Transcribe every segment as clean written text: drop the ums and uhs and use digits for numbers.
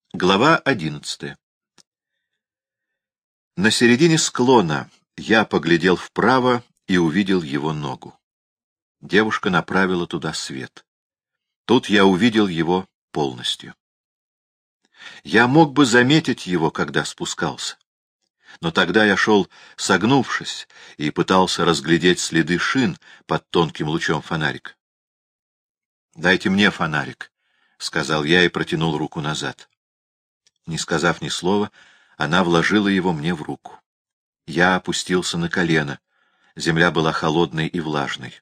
Глава 11. На середине склона я поглядел вправо и увидел его ногу. Девушка направила туда свет. Тут я увидел его полностью. Я мог бы заметить его, когда спускался. Но тогда я шел согнувшись и пытался разглядеть следы шин под тонким лучом фонарика. «Дайте мне фонарик», — сказал я и протянул руку назад. Не сказав ни слова, она вложила его мне в руку. Я опустился на колено. Земля была холодной и влажной.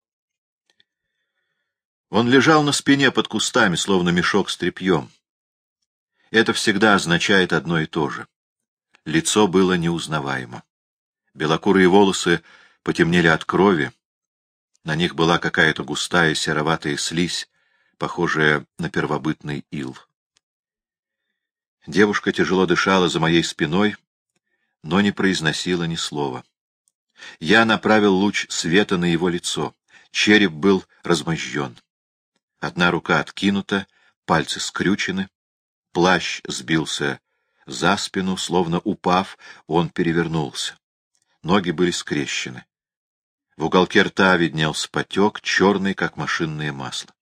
Он лежал на спине под кустами, словно мешок с тряпьем. Это всегда означает одно и то же. Лицо было неузнаваемо. Белокурые волосы потемнели от крови. На них была какая-то густая сероватая слизь, похожая на первобытный ил. Девушка тяжело дышала за моей спиной, но не произносила ни слова. Я направил луч света на его лицо. Череп был размозжен. Одна рука откинута, пальцы скрючены. Плащ сбился за спину, словно упав, он перевернулся. Ноги были скрещены. В уголке рта виднелся потек, черный, как машинное масло.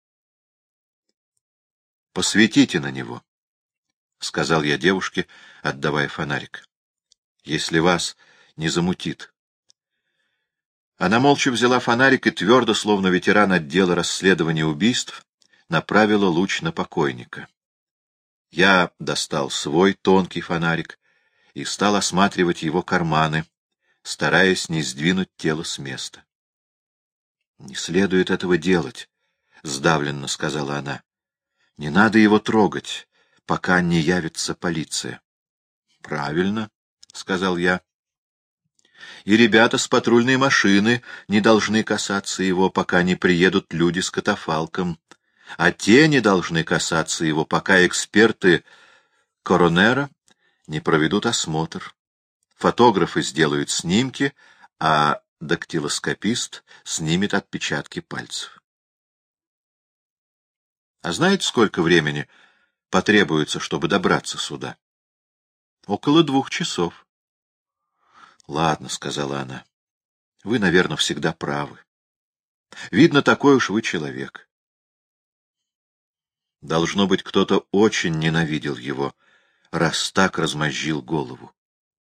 «Посветите на него», — сказал я девушке, отдавая фонарик, — «если вас не замутит». Она молча взяла фонарик и твердо, словно ветеран отдела расследования убийств, направила луч на покойника. Я достал свой тонкий фонарик и стал осматривать его карманы, стараясь не сдвинуть тело с места. — Не следует этого делать, — сдавленно сказала она. — Не надо его трогать, пока не явится полиция. — Правильно, — сказал я. И ребята с патрульной машины не должны касаться его, пока не приедут люди с катафалком, а те не должны касаться его, пока эксперты коронера не проведут осмотр. Фотографы сделают снимки, а дактилоскопист снимет отпечатки пальцев. А знаете, сколько времени потребуется, чтобы добраться сюда? Около 2 часов. Ладно, — сказала она, — вы, наверное, всегда правы. Видно, такой уж вы человек. Должно быть, кто-то очень ненавидел его, раз так размозжил голову.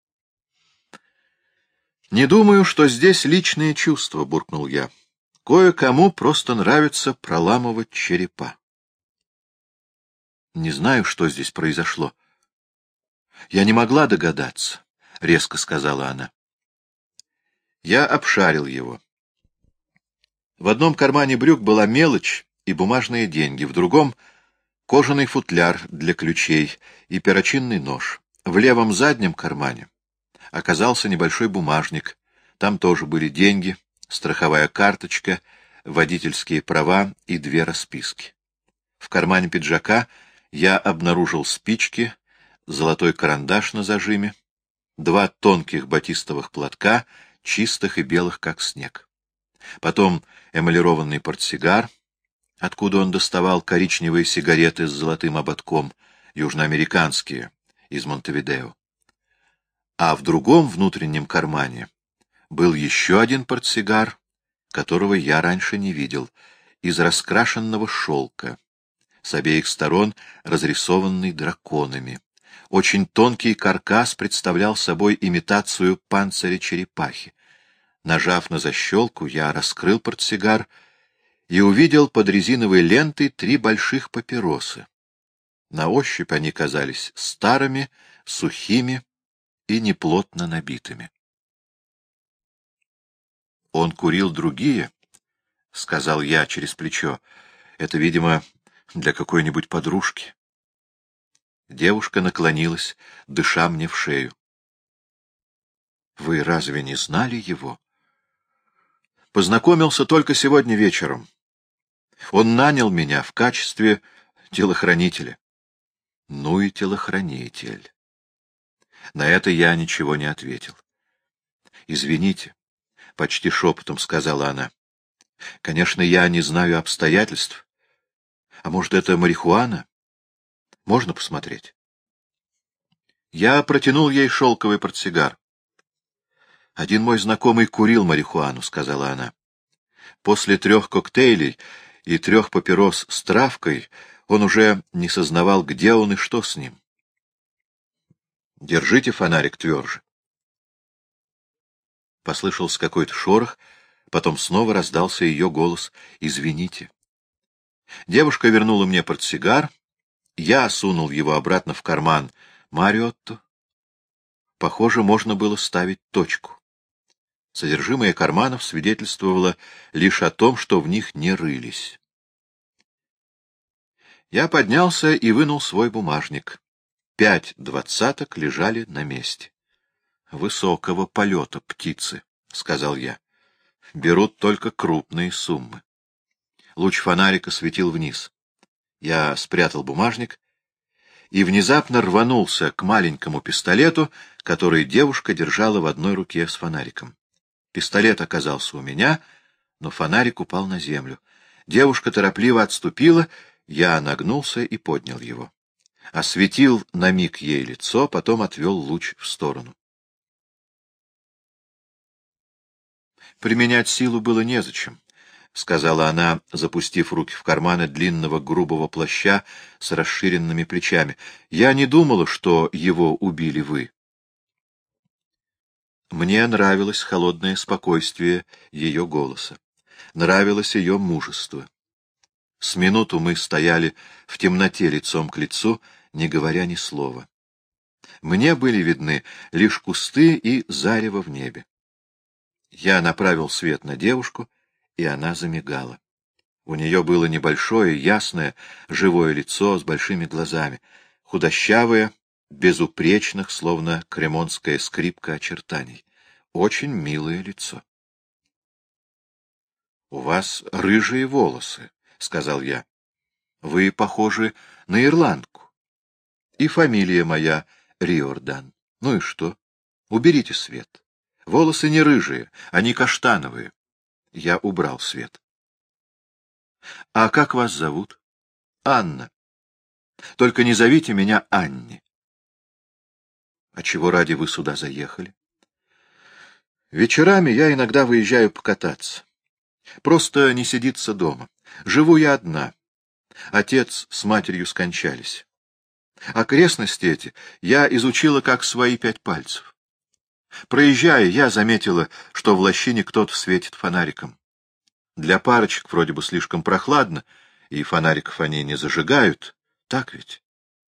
«Не думаю, что здесь личные чувства», — буркнул я. «Кое-кому просто нравится проламывать черепа». «Не знаю, что здесь произошло». «Я не могла догадаться», — резко сказала она. Я обшарил его. В одном кармане брюк была мелочь и бумажные деньги, в другом — кожаный футляр для ключей и перочинный нож. В левом заднем кармане оказался небольшой бумажник. Там тоже были деньги, страховая карточка, водительские права и 2 расписки. В кармане пиджака я обнаружил спички, золотой карандаш на зажиме, 2 тонких батистовых платка, чистых и белых, как снег. Потом эмалированный портсигар, откуда он доставал коричневые сигареты с золотым ободком, южноамериканские, из Монтевидео. А в другом внутреннем кармане был еще один портсигар, которого я раньше не видел, из раскрашенного шелка, с обеих сторон разрисованный драконами. Очень тонкий каркас представлял собой имитацию панциря черепахи. Нажав на защелку, я раскрыл портсигар и увидел под резиновой лентой 3 больших папиросы. На ощупь они казались старыми, сухими и неплотно набитыми. «Он курил другие», — сказал я через плечо. «Это, видимо, для какой-нибудь подружки». Девушка наклонилась, дыша мне в шею. «Вы разве не знали его?» «Познакомился только сегодня вечером. Он нанял меня в качестве телохранителя». «Ну и телохранитель». На это я ничего не ответил. «Извините», — почти шепотом сказала она. «Конечно, я не знаю обстоятельств. А может, это марихуана? Можно посмотреть? Я протянул ей шелковый портсигар. «Один мой знакомый курил марихуану», — сказала она. После 3 коктейлей и 3 папирос с травкой он уже не сознавал, где он и что с ним. «Держите фонарик тверже». Послышался какой-то шорох, потом снова раздался ее голос: «Извините». Девушка вернула мне портсигар, я сунул его обратно в карман Мариотто. Похоже, можно было ставить точку. Содержимое карманов свидетельствовало лишь о том, что в них не рылись. Я поднялся и вынул свой бумажник. 5 двадцаток лежали на месте. «Высокого полета птицы», — сказал я. «Берут только крупные суммы». Луч фонарика светил вниз. Я спрятал бумажник и внезапно рванулся к маленькому пистолету, который девушка держала в одной руке с фонариком. Пистолет оказался у меня, но фонарик упал на землю. Девушка торопливо отступила, я нагнулся и поднял его. Осветил на миг ей лицо, потом отвел луч в сторону. «Применять силу было незачем», — сказала она, запустив руки в карманы длинного грубого плаща с расширенными плечами. «Я не думала, что его убили вы». Мне нравилось холодное спокойствие ее голоса. Нравилось ее мужество. С минуту мы стояли в темноте лицом к лицу, не говоря ни слова. Мне были видны лишь кусты и зарево в небе. Я направил свет на девушку, и она замигала. У нее было небольшое, ясное, живое лицо с большими глазами, худощавое, безупречных, словно кремонская скрипка очертаний. Очень милое лицо. — У вас рыжие волосы, — сказал я. — Вы похожи на ирландку. И фамилия моя Риордан. Ну и что? Уберите свет. Волосы не рыжие, они каштановые. Я убрал свет. — А как вас зовут? — Анна. — Только не зовите меня Анни. — А чего ради вы сюда заехали? — Вечерами я иногда выезжаю покататься. Просто не сидится дома. Живу я одна. Отец с матерью скончались. Окрестности эти я изучила как свои 5 пальцев. Проезжая, я заметила, что в лощине кто-то светит фонариком. Для парочек вроде бы слишком прохладно, и фонариков они не зажигают. Так ведь?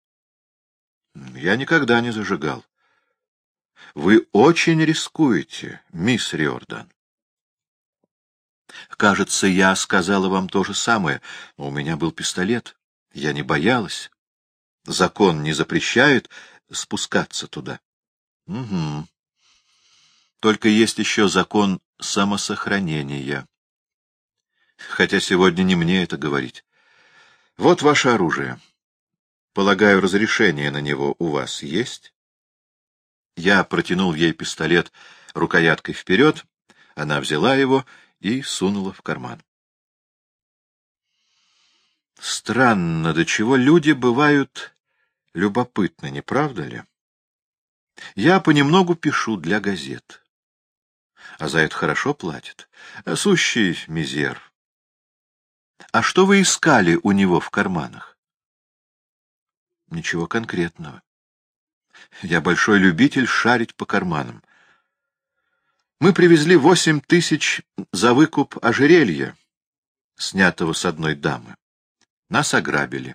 Я никогда не зажигал. Вы очень рискуете, мисс Риордан. Кажется, я сказала вам то же самое, но у меня был пистолет. Я не боялась. Закон не запрещает спускаться туда. Угу. Только есть еще закон самосохранения. Хотя сегодня не мне это говорить. Вот ваше оружие. Полагаю, разрешение на него у вас есть? Я протянул ей пистолет рукояткой вперед, она взяла его и сунула в карман. Странно, до чего люди бывают любопытны, не правда ли? Я понемногу пишу для газет. А за это хорошо платят. Сущий мизер. А что вы искали у него в карманах? Ничего конкретного. Я большой любитель шарить по карманам. Мы привезли 8 000 за выкуп ожерелья, снятого с одной дамы. Нас ограбили.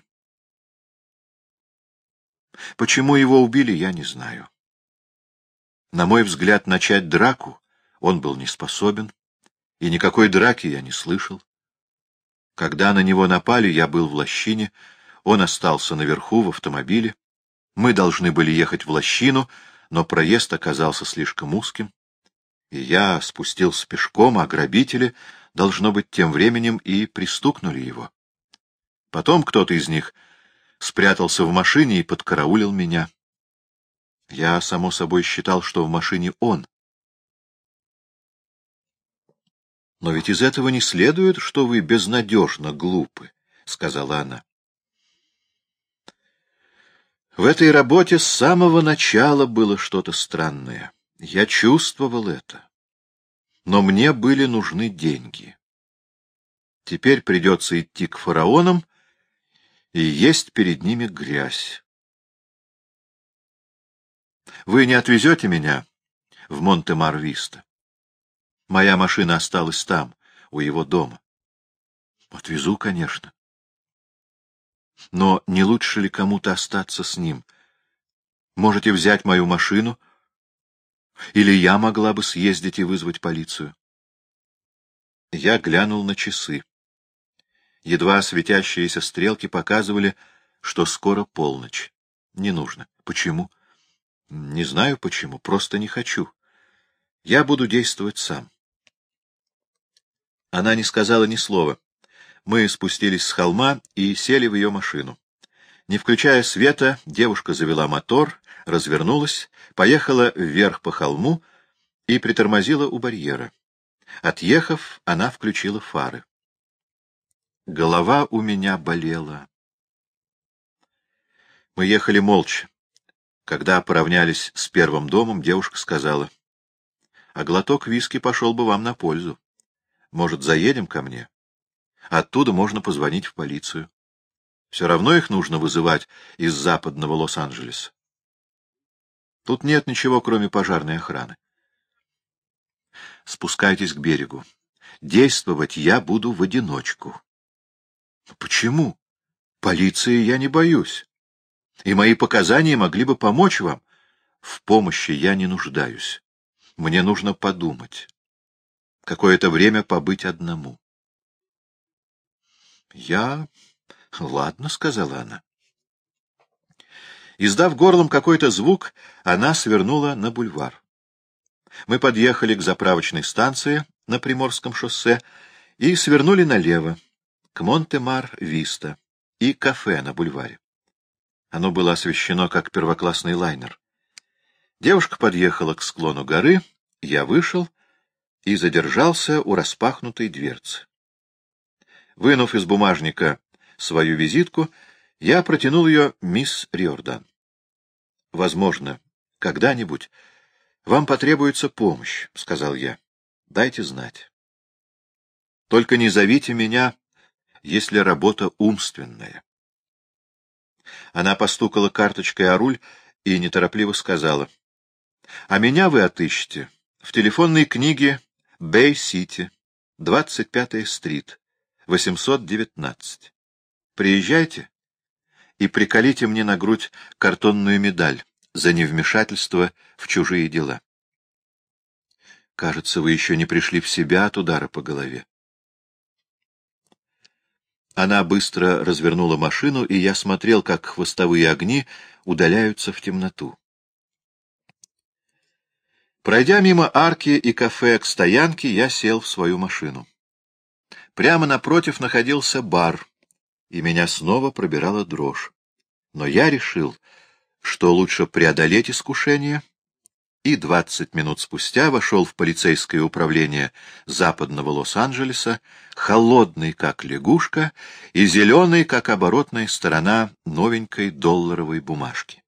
Почему его убили, я не знаю. На мой взгляд, начать драку он был не способен, и никакой драки я не слышал. Когда на него напали, я был в лощине, он остался наверху в автомобиле. Мы должны были ехать в лощину, но проезд оказался слишком узким, и я спустился пешком, а грабители, должно быть, тем временем и пристукнули его. Потом кто-то из них спрятался в машине и подкараулил меня. Я, само собой, считал, что в машине он. Но ведь из этого не следует, что вы безнадежно глупы, — сказала она. В этой работе с самого начала было что-то странное. Я чувствовал это. Но мне были нужны деньги. Теперь придется идти к фараонам и есть перед ними грязь. Вы не отвезете меня в Монте-Мар-Виста? Моя машина осталась там, у его дома. Отвезу, конечно. Но не лучше ли кому-то остаться с ним? Можете взять мою машину? Или я могла бы съездить и вызвать полицию? Я глянул на часы. Едва светящиеся стрелки показывали, что скоро полночь. Не нужно. Почему? Не знаю почему, просто не хочу. Я буду действовать сам. Она не сказала ни слова. Мы спустились с холма и сели в ее машину. Не включая света, девушка завела мотор, развернулась, поехала вверх по холму и притормозила у барьера. Отъехав, она включила фары. Голова у меня болела. Мы ехали молча. Когда поравнялись с первым домом, девушка сказала: «А глоток виски пошел бы вам на пользу. Может, заедем ко мне? Оттуда можно позвонить в полицию. Все равно их нужно вызывать из западного Лос-Анджелеса. Тут нет ничего, кроме пожарной охраны. Спускайтесь к берегу. Действовать я буду в одиночку». «Почему? Полиции я не боюсь. И мои показания могли бы помочь вам. В помощи я не нуждаюсь. Мне нужно подумать. Какое-то время побыть одному». «Ладно», — сказала она. Издав горлом какой-то звук, она свернула на бульвар. Мы подъехали к заправочной станции на Приморском шоссе и свернули налево, к Монте-Мар-Виста и кафе на бульваре. Оно было освещено, как первоклассный лайнер. Девушка подъехала к склону горы, я вышел и задержался у распахнутой дверцы. Вынув из бумажника свою визитку, я протянул ее мисс Риордан. «Возможно, когда-нибудь вам потребуется помощь», — сказал я. «Дайте знать. Только не зовите меня, если работа умственная». Она постукала карточкой о руль и неторопливо сказала: «А меня вы отыщете в телефонной книге Бэй-Сити, 25-я стрит, 819. Приезжайте и приколите мне на грудь картонную медаль за невмешательство в чужие дела. Кажется, вы еще не пришли в себя от удара по голове». Она быстро развернула машину, и я смотрел, как хвостовые огни удаляются в темноту. Пройдя мимо арки и кафе к стоянке, я сел в свою машину. Прямо напротив находился бар, и меня снова пробирала дрожь. Но я решил, что лучше преодолеть искушение, и 20 минут спустя вошел в полицейское управление западного Лос-Анджелеса, холодный, как лягушка, и зеленый, как оборотная сторона новенькой долларовой бумажки.